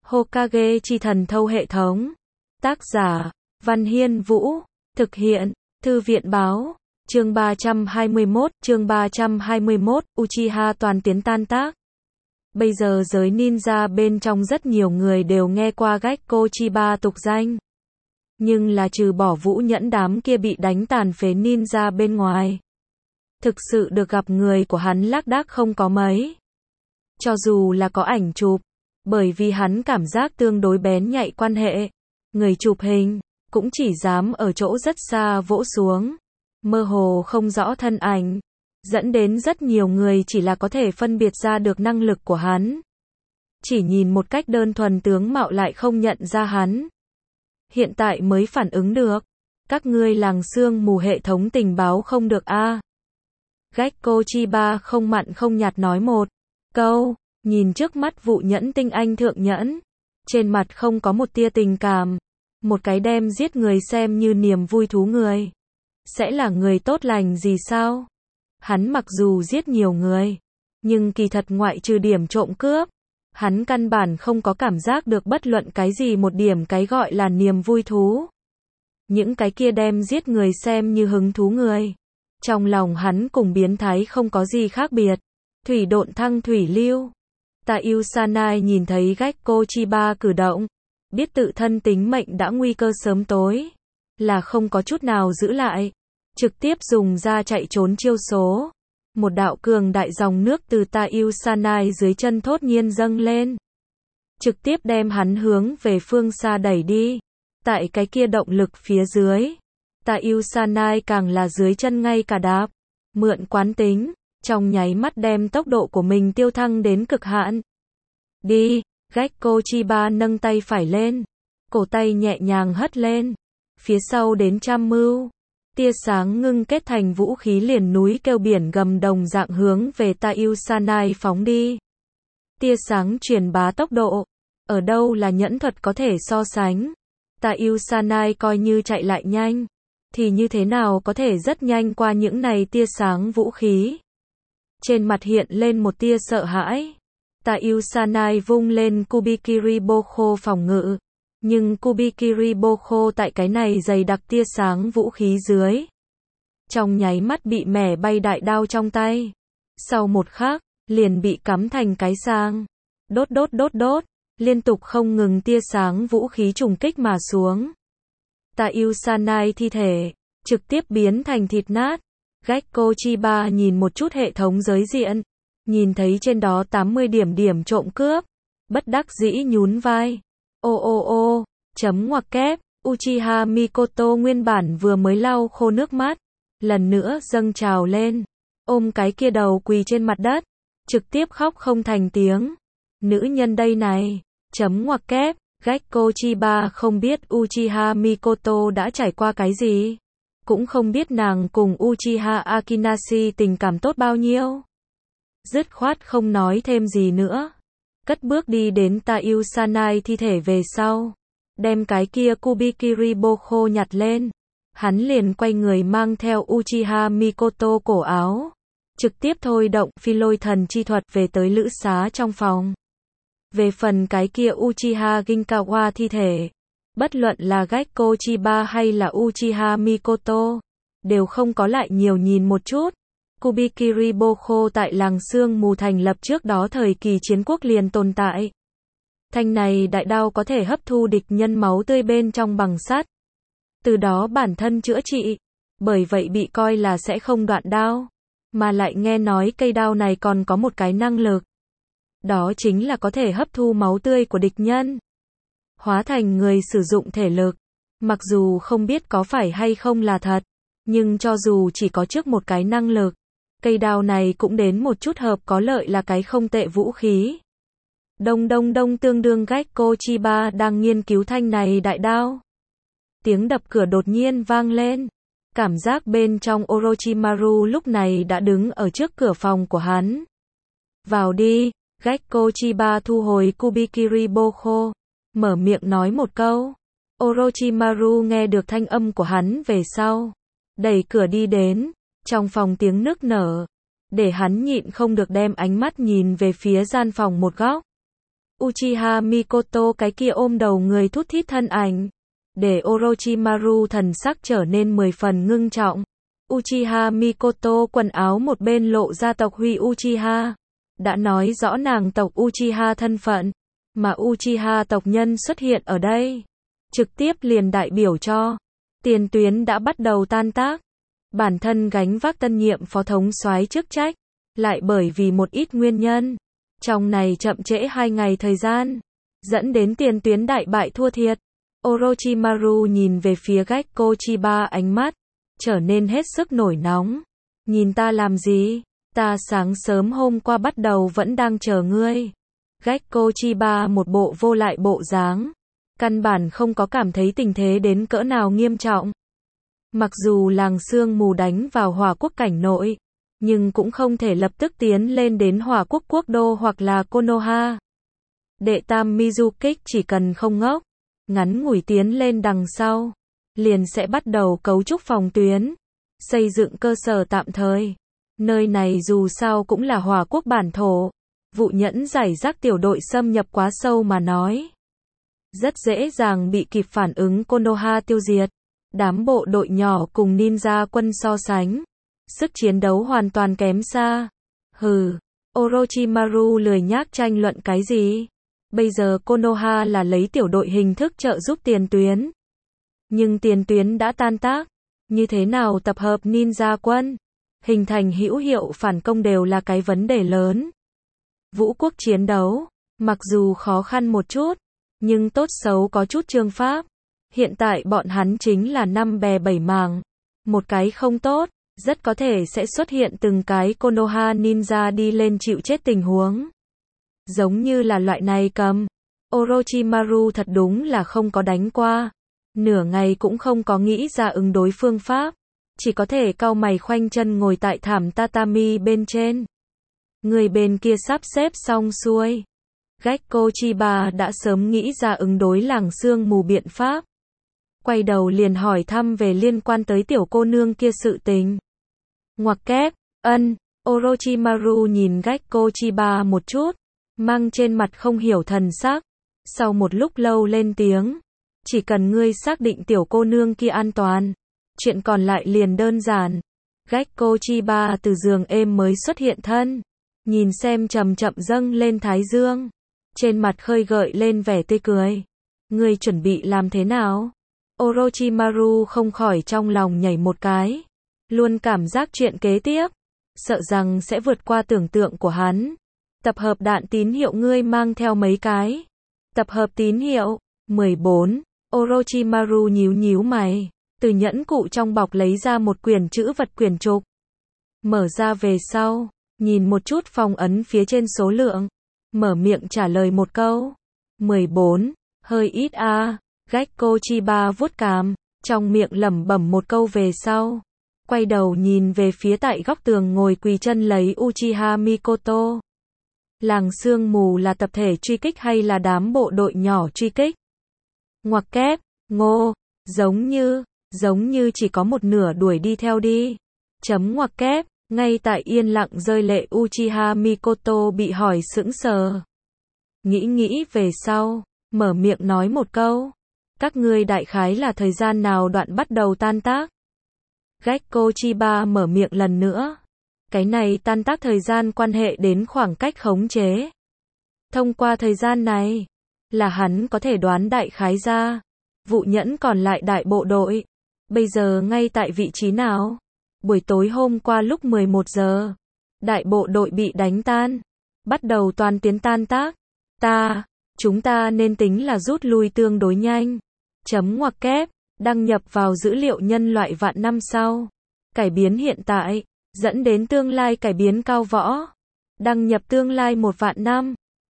Hokage chi thần thâu hệ thống. Tác giả, Văn Hiên Vũ. Thực hiện, Thư viện Báo. Chương 321, Uchiha toàn tiến tan tác. Bây giờ giới ninja bên trong rất nhiều người đều nghe qua Gekko Chiba tục danh. Nhưng là trừ bỏ Vũ Nhẫn đám kia bị đánh tàn phế ninja bên ngoài. Thực sự được gặp người của hắn lác đác không có mấy. Cho dù là có ảnh chụp, bởi vì hắn cảm giác tương đối bén nhạy quan hệ. Người chụp hình, cũng chỉ dám ở chỗ rất xa vỗ xuống. Mơ hồ không rõ thân ảnh. Dẫn đến rất nhiều người chỉ là có thể phân biệt ra được năng lực của hắn. Chỉ nhìn một cách đơn thuần tướng mạo lại không nhận ra hắn. Hiện tại mới phản ứng được. Các ngươi làng sương mù hệ thống tình báo không được a. Gekko Chiba không mặn không nhạt nói một câu, nhìn trước mắt Vũ Nhẫn tinh anh thượng nhẫn. Trên mặt không có một tia tình cảm. Một cái đem giết người xem như niềm vui thú người. Sẽ là người tốt lành gì sao? Hắn mặc dù giết nhiều người, nhưng kỳ thật ngoại trừ điểm trộm cướp, hắn căn bản không có cảm giác được bất luận cái gì một điểm cái gọi là niềm vui thú. Những cái kia đem giết người xem như hứng thú người. Trong lòng hắn cùng biến thái không có gì khác biệt. Thủy độn thăng thủy lưu. Taiyu Sanai nhìn thấy Gekko Chiba cử động, biết tự thân tính mệnh đã nguy cơ sớm tối, là không có chút nào giữ lại. Trực tiếp dùng ra chạy trốn chiêu số. Một đạo cường đại dòng nước từ Taiyu Sanai dưới chân thốt nhiên dâng lên. Trực tiếp đem hắn hướng về phương xa đẩy đi. Tại cái kia động lực phía dưới. Taiyu Sanai càng là dưới chân ngay cả đạp. Mượn quán tính. Trong nháy mắt đem tốc độ của mình tiêu thăng đến cực hạn. Đi. Gekko Chiba nâng tay phải lên. Cổ tay nhẹ nhàng hất lên. Phía sau đến trăm mưu. Tia sáng ngưng kết thành vũ khí liền núi kêu biển gầm đồng dạng hướng về Taiyu Sanai phóng đi. Tia sáng truyền bá tốc độ. Ở đâu là nhẫn thuật có thể so sánh. Taiyu Sanai coi như chạy lại nhanh. Thì như thế nào có thể rất nhanh qua những này tia sáng vũ khí. Trên mặt hiện lên một tia sợ hãi. Taiyu Sanai vung lên Kubikiri Bokho phòng ngự. Nhưng Kubikiri Bokho tại cái này dày đặc tia sáng vũ khí dưới. Trong nháy mắt bị mẻ bay đại đao trong tay. Sau một khắc, liền bị cắm thành cái sang. Đốt đốt đốt đốt, liên tục không ngừng tia sáng vũ khí trùng kích mà xuống. Taiyu Sanai thi thể, trực tiếp biến thành thịt nát. Gekko Chiba nhìn một chút hệ thống giới diện. Nhìn thấy trên đó 80 điểm trộm cướp. Bất đắc dĩ nhún vai. Ô, chấm ngoặc kép, Uchiha Mikoto nguyên bản vừa mới lau khô nước mắt, lần nữa dâng trào lên, ôm cái kia đầu quỳ trên mặt đất, trực tiếp khóc không thành tiếng. Nữ nhân đây này, chấm ngoặc kép, Gekko Chiba không biết Uchiha Mikoto đã trải qua cái gì, cũng không biết nàng cùng Uchiha Akinashi tình cảm tốt bao nhiêu. Dứt khoát không nói thêm gì nữa. Cất bước đi đến Taiyu Sanai thi thể về sau. Đem cái kia Kubikiri Bokho nhặt lên. Hắn liền quay người mang theo Uchiha Mikoto cổ áo. Trực tiếp thôi động phi lôi thần chi thuật về tới lữ xá trong phòng. Về phần cái kia Uchiha Ginkawa thi thể. Bất luận là Gekko Chiba hay là Uchiha Mikoto. Đều không có lại nhiều nhìn một chút. Kubikiri Bokho tại làng sương mù thành lập trước đó thời kỳ chiến quốc liền tồn tại. Thanh này đại đao có thể hấp thu địch nhân máu tươi bên trong bằng sắt. Từ đó bản thân chữa trị. Bởi vậy bị coi là sẽ không đoạn đao. Mà lại nghe nói cây đao này còn có một cái năng lực. Đó chính là có thể hấp thu máu tươi của địch nhân. Hóa thành người sử dụng thể lực. Mặc dù không biết có phải hay không là thật. Nhưng cho dù chỉ có trước một cái năng lực. Cây đao này cũng đến một chút hợp có lợi là cái không tệ vũ khí. Đông tương đương Gekko Chiba đang nghiên cứu thanh này đại đao. Tiếng đập cửa đột nhiên vang lên. Cảm giác bên trong Orochimaru lúc này đã đứng ở trước cửa phòng của hắn. Vào đi, Gekko Chiba thu hồi Kubikiri Bokho. Mở miệng nói một câu. Orochimaru nghe được thanh âm của hắn về sau. Đẩy cửa đi đến. Trong phòng tiếng nức nở, để hắn nhịn không được đem ánh mắt nhìn về phía gian phòng một góc. Uchiha Mikoto cái kia ôm đầu người thút thít thân ảnh, để Orochimaru thần sắc trở nên 10 phần ngưng trọng. Uchiha Mikoto quần áo một bên lộ ra tộc huy Uchiha, đã nói rõ nàng tộc Uchiha thân phận, mà Uchiha tộc nhân xuất hiện ở đây, trực tiếp liền đại biểu cho tiền tuyến đã bắt đầu tan tác. Bản thân gánh vác tân nhiệm phó thống soái chức trách, lại bởi vì một ít nguyên nhân, trong này chậm trễ 2 ngày thời gian, dẫn đến tiền tuyến đại bại thua thiệt. Orochimaru nhìn về phía Gekko Chiba, ánh mắt trở nên hết sức nổi nóng. Nhìn ta làm gì? Ta sáng sớm hôm qua bắt đầu vẫn đang chờ ngươi. Gekko Chiba một bộ vô lại bộ dáng, căn bản không có cảm thấy tình thế đến cỡ nào nghiêm trọng. Mặc dù làng sương mù đánh vào Hỏa Quốc cảnh nội, nhưng cũng không thể lập tức tiến lên đến Hỏa Quốc quốc đô hoặc là Konoha. Đệ tam Mizukik chỉ cần không ngốc, ngắn ngủi tiến lên đằng sau, liền sẽ bắt đầu cấu trúc phòng tuyến, xây dựng cơ sở tạm thời. Nơi này dù sao cũng là Hỏa Quốc bản thổ, vụ nhẫn giải rác tiểu đội xâm nhập quá sâu mà nói, rất dễ dàng bị kịp phản ứng Konoha tiêu diệt. Đám bộ đội nhỏ cùng ninja quân so sánh, sức chiến đấu hoàn toàn kém xa. Hừ, Orochimaru lười nhác tranh luận cái gì. Bây giờ Konoha là lấy tiểu đội hình thức trợ giúp tiền tuyến. Nhưng tiền tuyến đã tan tác, như thế nào tập hợp ninja quân, hình thành hữu hiệu phản công đều là cái vấn đề lớn. Vũ quốc chiến đấu, mặc dù khó khăn một chút, nhưng tốt xấu có chút chương pháp. Hiện tại bọn hắn chính là 5 bè 7 mảng. Một cái không tốt, rất có thể sẽ xuất hiện từng cái Konoha ninja đi lên chịu chết tình huống. Giống như là loại này cầm. Orochimaru thật đúng là không có đánh qua. Nửa ngày cũng không có nghĩ ra ứng đối phương pháp. Chỉ có thể cau mày khoanh chân ngồi tại thảm tatami bên trên. Người bên kia sắp xếp xong xuôi. Gekko Chiba đã sớm nghĩ ra ứng đối làng sương mù biện pháp. Quay đầu liền hỏi thăm về liên quan tới tiểu cô nương kia sự tình. Ngoặc kép, Orochimaru nhìn Gekko Chiba một chút, mang trên mặt không hiểu thần sắc. Sau một lúc lâu lên tiếng, chỉ cần ngươi xác định tiểu cô nương kia an toàn, chuyện còn lại liền đơn giản. Gekko Chiba từ giường êm mới xuất hiện thân, nhìn xem chậm chậm dâng lên thái dương, trên mặt khơi gợi lên vẻ tươi cười. Ngươi chuẩn bị làm thế nào? Orochimaru không khỏi trong lòng nhảy một cái, luôn cảm giác chuyện kế tiếp, sợ rằng sẽ vượt qua tưởng tượng của hắn. Tập hợp đạn tín hiệu ngươi mang theo mấy cái? Tập hợp tín hiệu, 14, Orochimaru nhíu nhíu mày, từ nhẫn cụ trong bọc lấy ra một quyển chữ vật quyển trục. Mở ra về sau, nhìn một chút phong ấn phía trên số lượng, mở miệng trả lời một câu. 14, hơi ít a. Gekko Chiba vuốt cằm, trong miệng lẩm bẩm một câu về sau, quay đầu nhìn về phía tại góc tường ngồi quỳ chân lấy Uchiha Mikoto. Làng sương mù là tập thể truy kích hay là đám bộ đội nhỏ truy kích? Ngoặc kép, ngô, giống như chỉ có một nửa đuổi đi theo đi. Chấm ngoặc kép, ngay tại yên lặng rơi lệ Uchiha Mikoto bị hỏi sững sờ. Nghĩ về sau, mở miệng nói một câu. Các ngươi đại khái là thời gian nào đoạn bắt đầu tan tác? Gekko Chiba mở miệng lần nữa. Cái này tan tác thời gian quan hệ đến khoảng cách khống chế. Thông qua thời gian này, là hắn có thể đoán đại khái ra. Vụ nhẫn còn lại đại bộ đội, bây giờ ngay tại vị trí nào? Buổi tối hôm qua lúc 11 giờ, đại bộ đội bị đánh tan, bắt đầu toàn tiến tan tác. Chúng ta nên tính là rút lui tương đối nhanh. Chấm ngoặc kép, đăng nhập vào dữ liệu nhân loại vạn năm sau. Cải biến hiện tại, dẫn đến tương lai cải biến cao võ. Đăng nhập tương lai 1 vạn năm.